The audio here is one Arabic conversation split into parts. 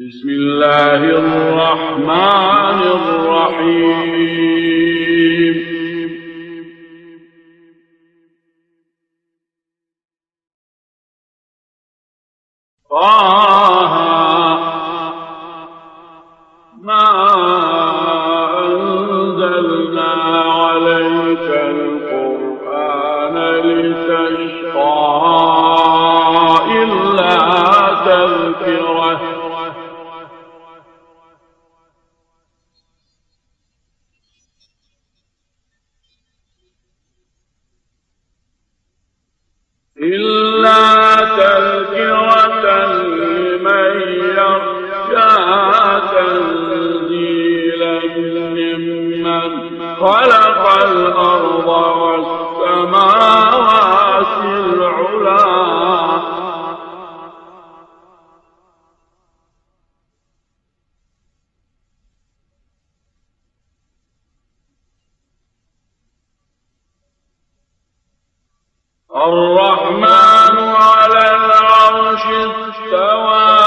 بسم الله الرحمن الرحيم. طه ما أنزلنا عليك القرآن لتشقى إلا تذكرة لمن يخشى تنزيلا ممن خلق الأرض والسماوات العلى الرحمن على العرش استوى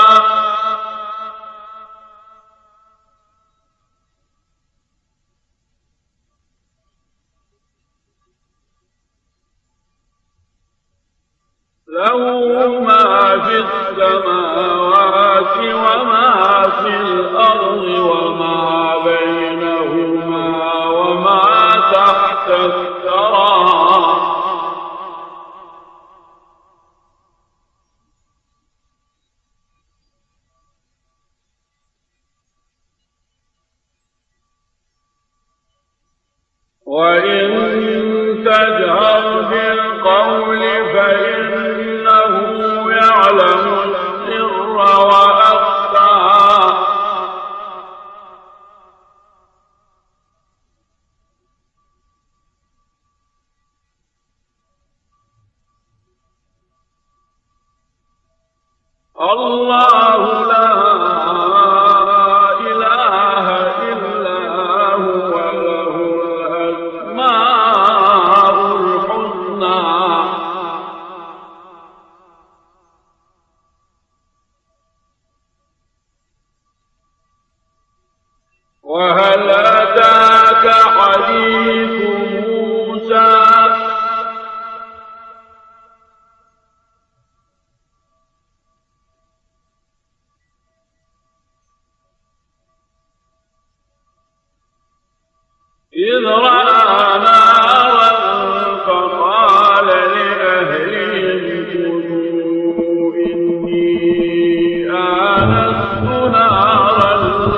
له ما في السماوات وما في الأرض وما بينهما وما تحت الثرى وإن تجهر بالقول فإنه يعلم السر وأخفى الله لا إله إلا هو له الأسماء الحسنى وهل أتاك حديث موسى إذ رأى نارا فقال لأهلهم كثوا إني آنست نارا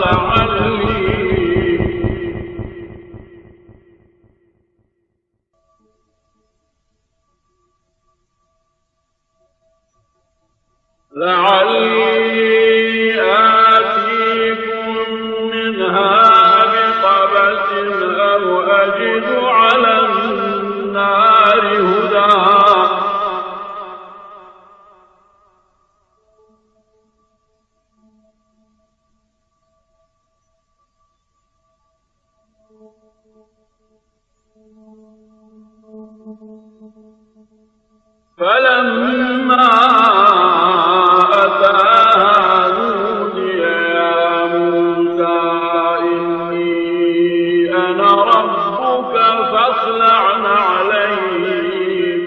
لعلي آتيكم منها بقبس أو أجد على النار هدى فلما أتاها نودي يا موسى إني أنا ربك فاخلع عليك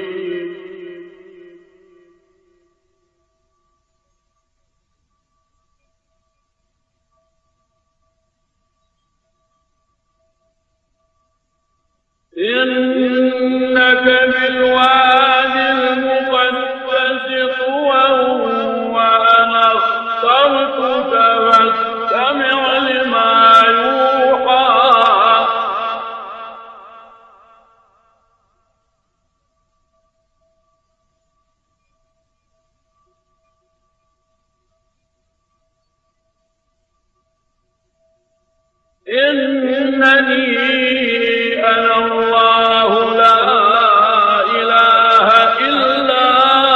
إنك بالوادي المقدس طوى وأنا اخترتك فاستمع لما يوحى إنني أنا الله لا إله إلا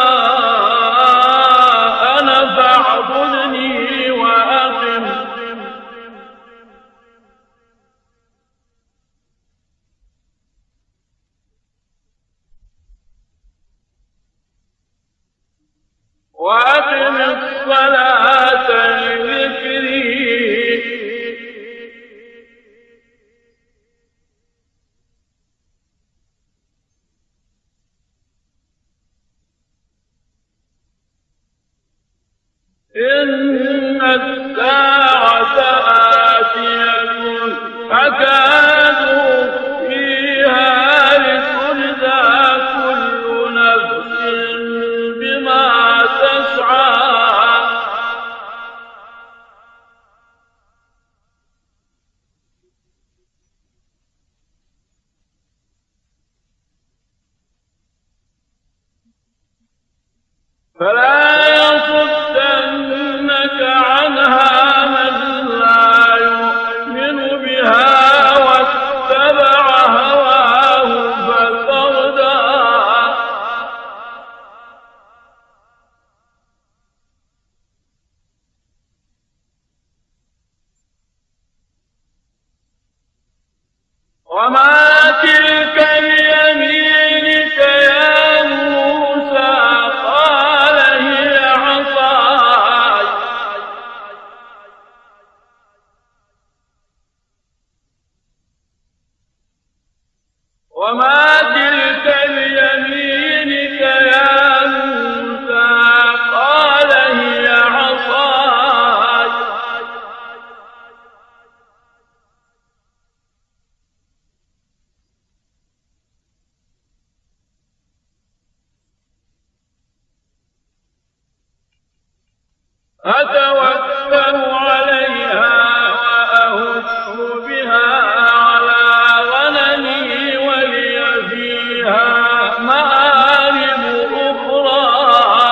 أنا فاعبدني وأقم الصلاة لذكري إن الساعة آتية أكاد فيها لتجزى كل نفس بما تسعى فلا يصدنك عنها من لا يؤمن بها واتبع هواه فتردى وما تلك بيمينك يا موسى قال هي عصاي وما تلك بيمينك يا موسى قال هي عصاي أتوكل عليها وأهش بها على غنمي ولي فيها مآرب أخرى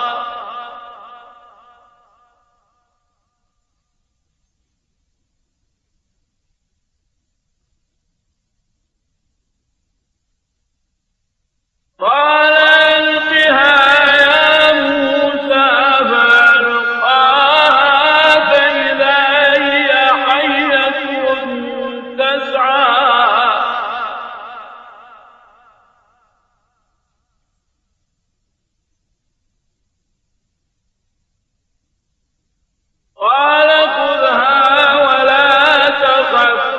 قال ألقها يا موسى فألقاها فإذا هي حية تسعى قال خذها ولا تخف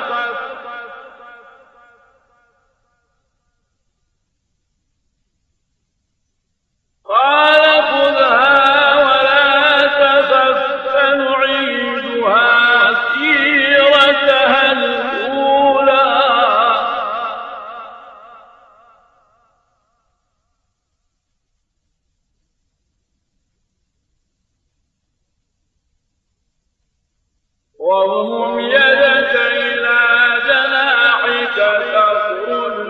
قال خذها ولا تخف سنعيدها سيرتها الأولى واضم يدك إلى جناحك تخرج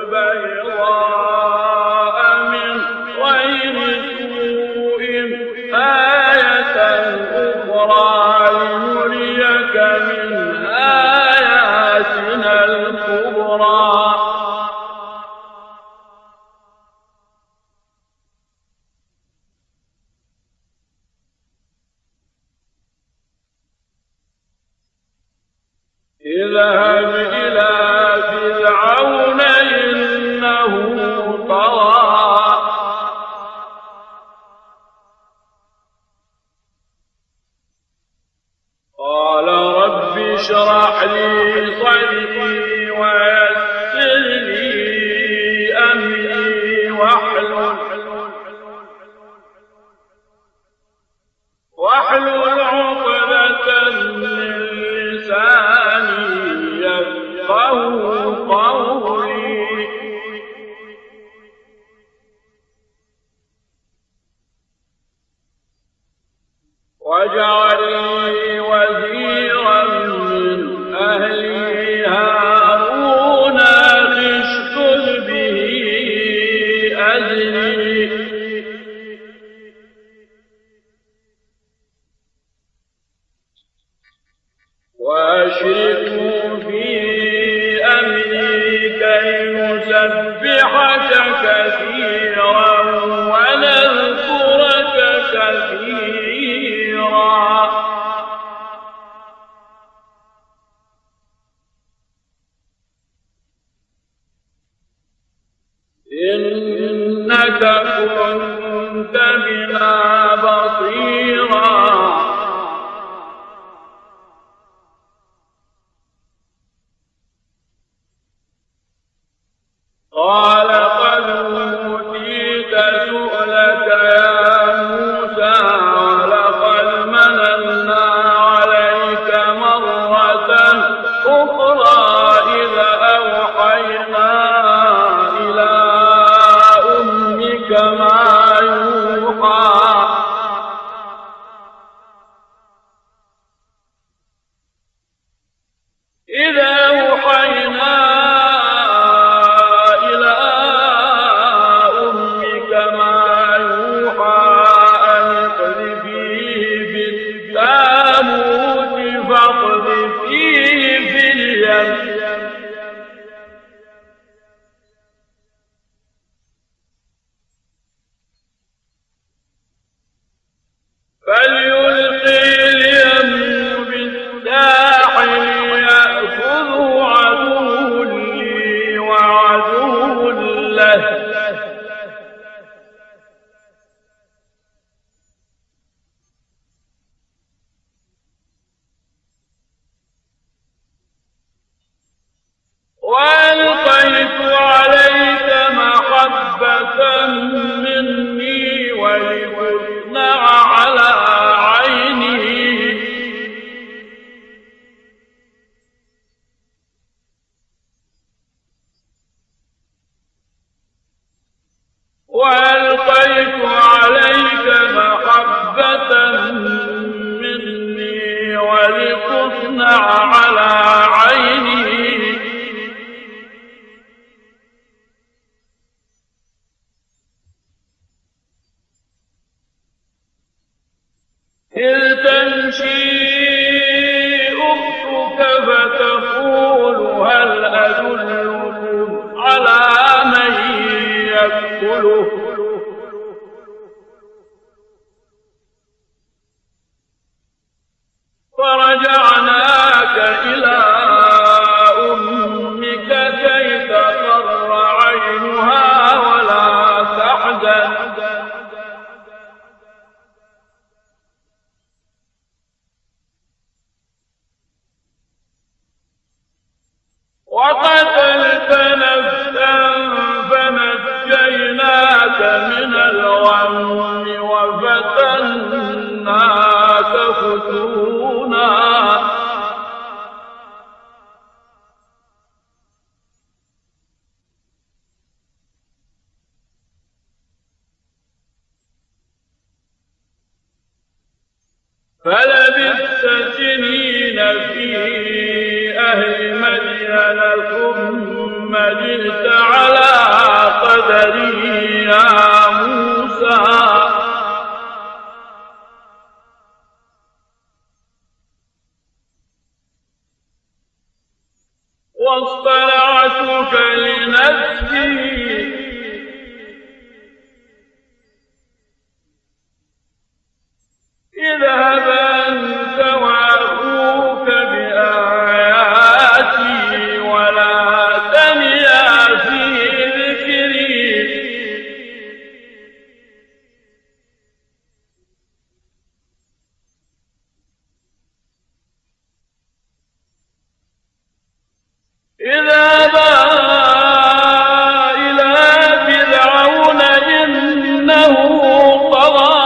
بيضاء من غير سوء آية أخرى لنريك من آياتنا الكبرى اذهب إلى فرعون إنه طغى قال رب اشرح لي صدري ويسر لي أمري واحلل عقدة من لساني يفقهوا قولي واجعل لي وزيرا من أهلي هارون اشدد به أزري وأشركه في أمري كي نسبحك كثيرا ونذكرك كثيرا إنك كنت بنا بصيرا قال قد أوتيت سؤلك يا موسى ولقد من ولتصنع على عيني إذ تمشي أختك فتقول هل أدلكم على من يكفله فرجعناك إلى أمك كي تقر عينها ولا تحزن وقتلت نفسا فنجيناك من الغم وفتناك فتونا فلبثت سنين في أهل مدين ثم جئت على قدري يا موسى واصطنعتك لنفسي اذهب أنت وأخوك بآياتي ولا تنيا في ذكري اذهبا إلى فرعون إنه طغى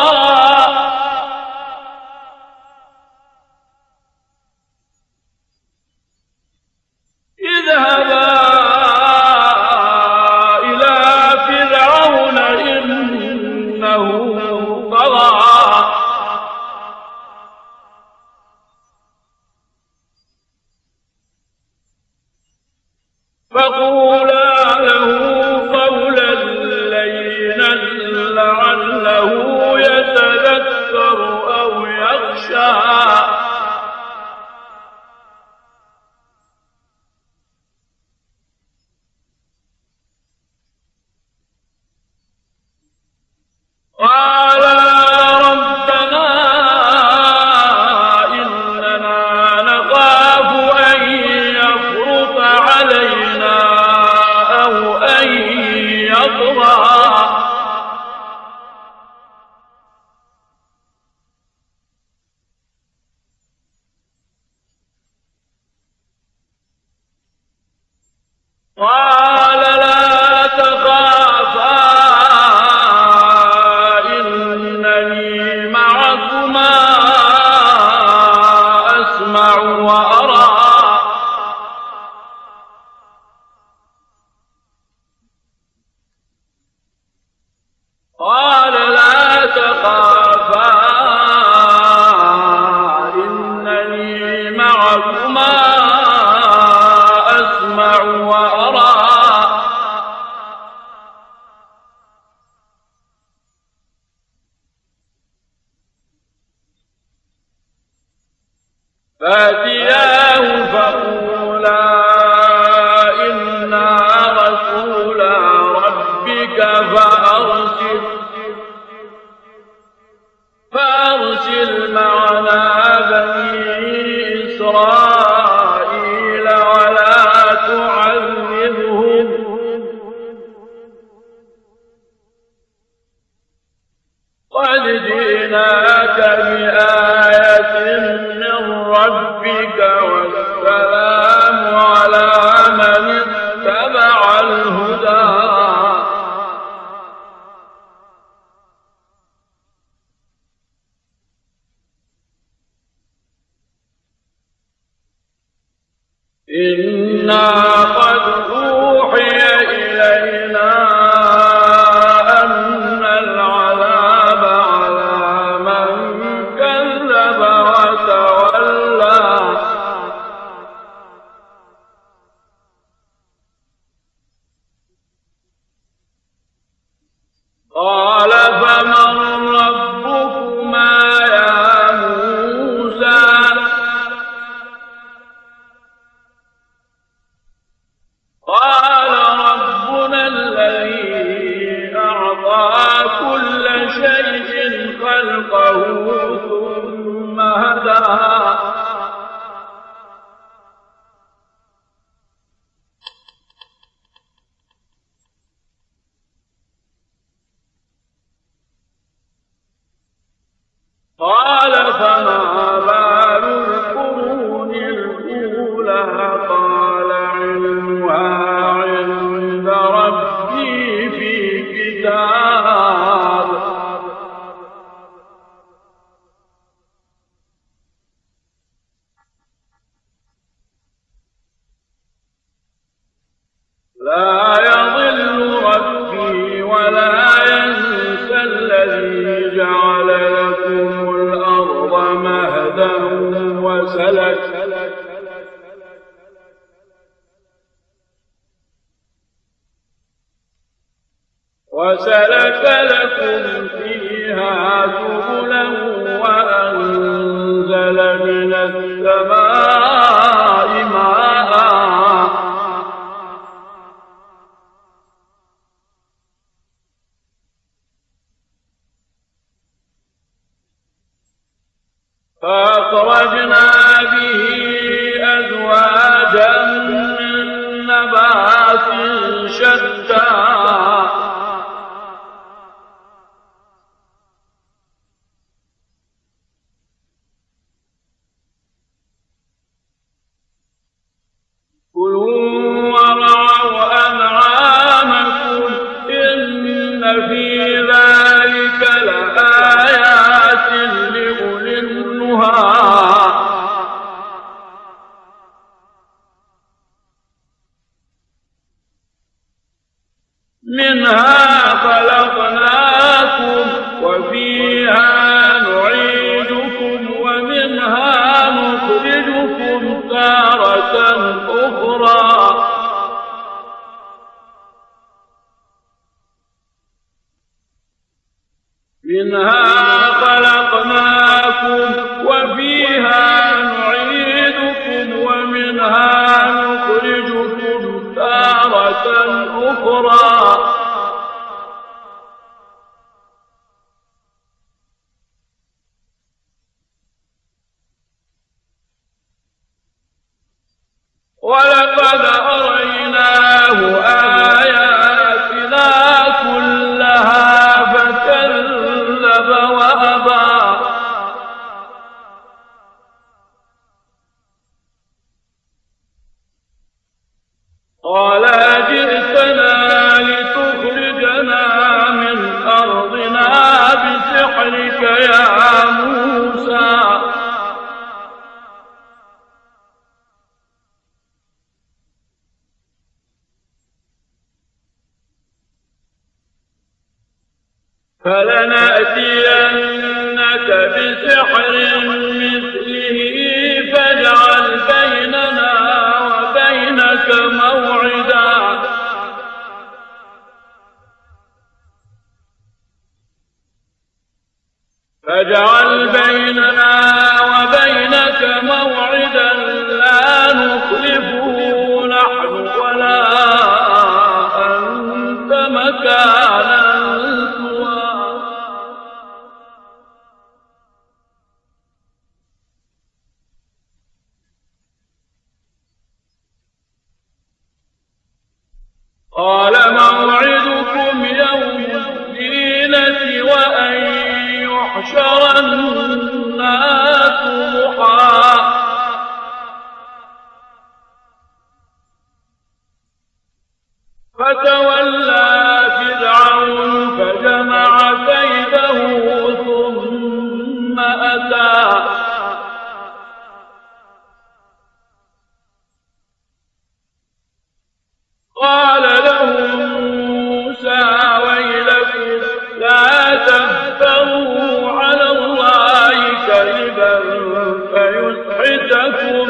اذهبا إلى فرعون إنه طغى فقولا له قولا لينا لعله يتذكر أو يخشى قال ربنا إننا نخاف أن يفرط علينا أو أن يطغى قال لا تخافا إنني معكما أسمع وأرى قال لا تخافا إنني معكما أسمع وأرى فأتياه فقولا إنا رسولا ربك فأرسل معنا بني إسرائيل ولا تعذبهم قد جئناك بآية من ربك والسلام على من اتبع الهدى إنا قد أوحي إلينا أن العذاب على من كذب وتولى وسلك لكم فيها سبلا وأنزل من السماء ماء فأخرجنا به أزواجا من نبات شتى كلوا ورعوا أنعامكم إن في ذلك لآيات لأولي النهى منها خلقناكم وفيها نعيدكم ومنها نخرجكم تارة أخرى منها خلقناكم وفيها نعيدكم ومنها نخرجكم تارة أخرى ولقد أريناه آياتنا كلها فكذب وأبى قال أجئتنا لتخرجنا من أرضنا بسحرك يا موسى فلنأتينك بسحر مثله فاجعل بيننا وبينك موعدا لا نخلفه نحن ولا أنت مكانا قال موعدكم يوم الزينة وأن يحشر الناس ضحى فتولى فرعون فجمع كيده ثم أتى قال لهم موسى ويلكم لا تفتروا على الله كذبا فيسحتكم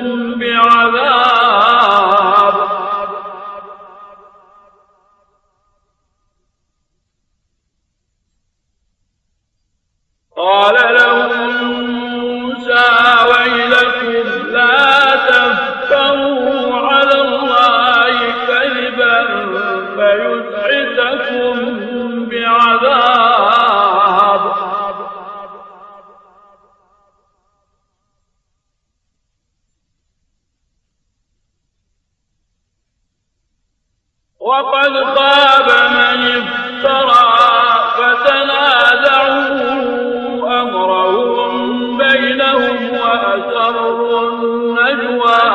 بعذاب قال لهم موسى ويلكم لا تفتروا على الله كذبا فيسحتكم بعذاب وقد خاب من افترى فتنازعوا أمرهم بينهم وأسروا النجوى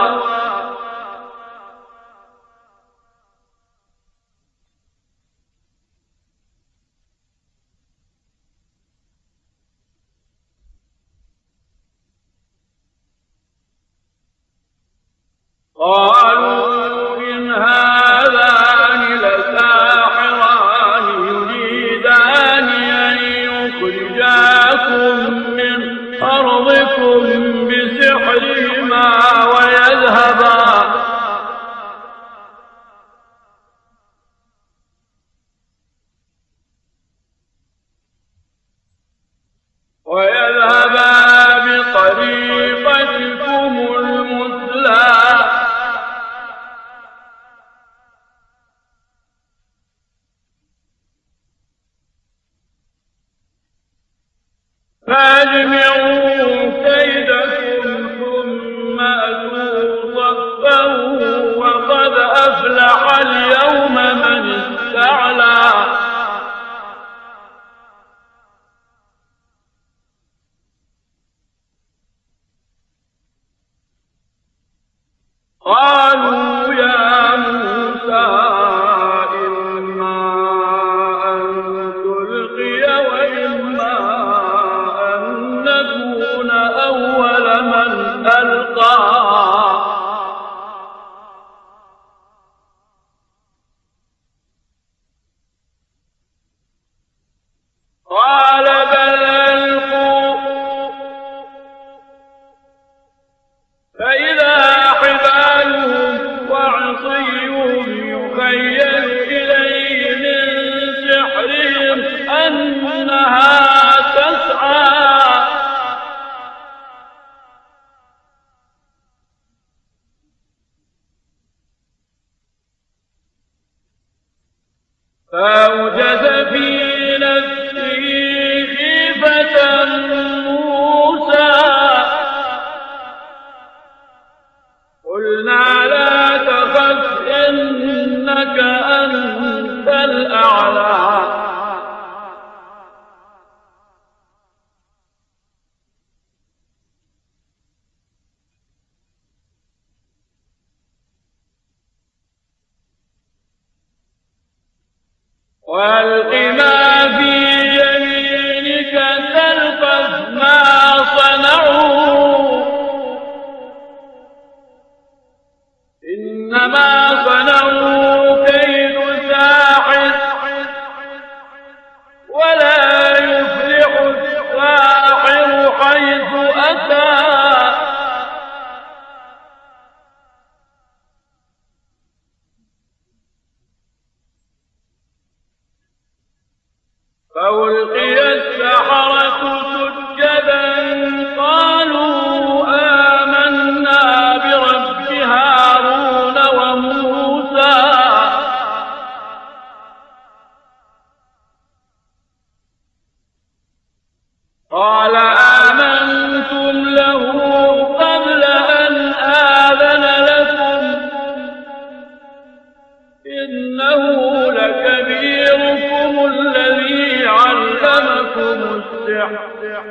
قالوا إن هذان لساحران يريدان أن يخرجاكم من أرضكم بسحرهما الأعلى. قالوا يا موسى إما أن تلقي وإما أن نكون أول من ألقى. قال بل ألقوا. فإذا حبالهم وعصيهم يخيل إليه من سحرهم أنها تسعى. فأوجس في نفسه خيفة موسى. قلنا لا تخف إنك أنت الأعلى. وألق ما في يمينك تلقف ما صنعوا إنما صنعوا كيد ساحر ولا يفلح الساحر حيث أتى. فألقي السحرة سجدا قالوا آمنا برب هارون وموسى. قال آمنتم له قبل أن آذن لكم إنه لكبيركم الذي علمكم السحر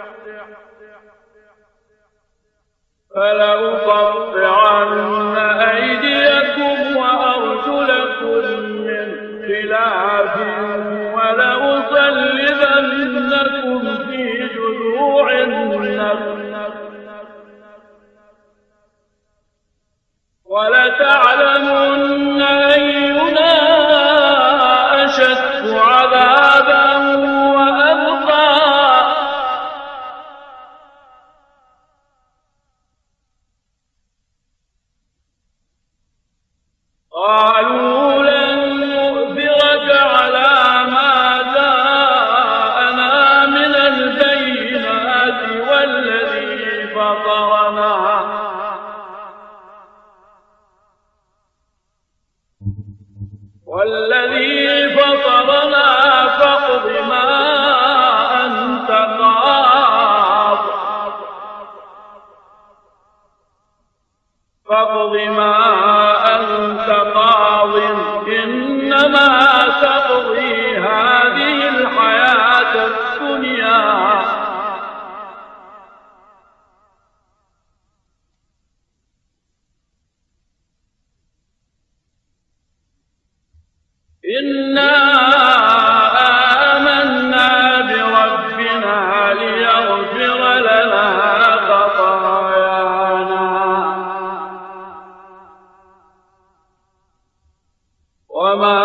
فلأقطعن أيديكم وأرجلكم من خلاف ولأصلبنكم في جذوع النخل ولتعلمن أينا أشد عذابا وأبقى. قالوا لن نؤثرك على ما جاءنا من البينات والذي فطرنا فاقض ما أنت قاض إنما تقضي هذه الحياة الدنيا. إنا آمنا بربنا ليغفر لنا خطايانا وما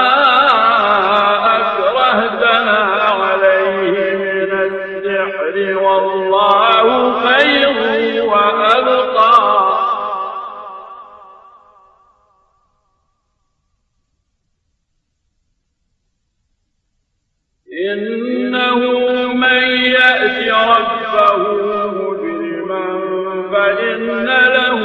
أكرهتنا عليه من السحر والله خير وأبقى. إنه من يأت ربه مجرما فإن له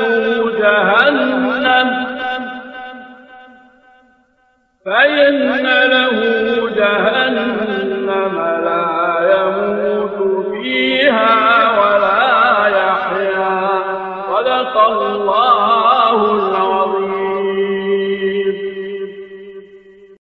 جهنم لا يموت فيها ولا يحيا. صدق الله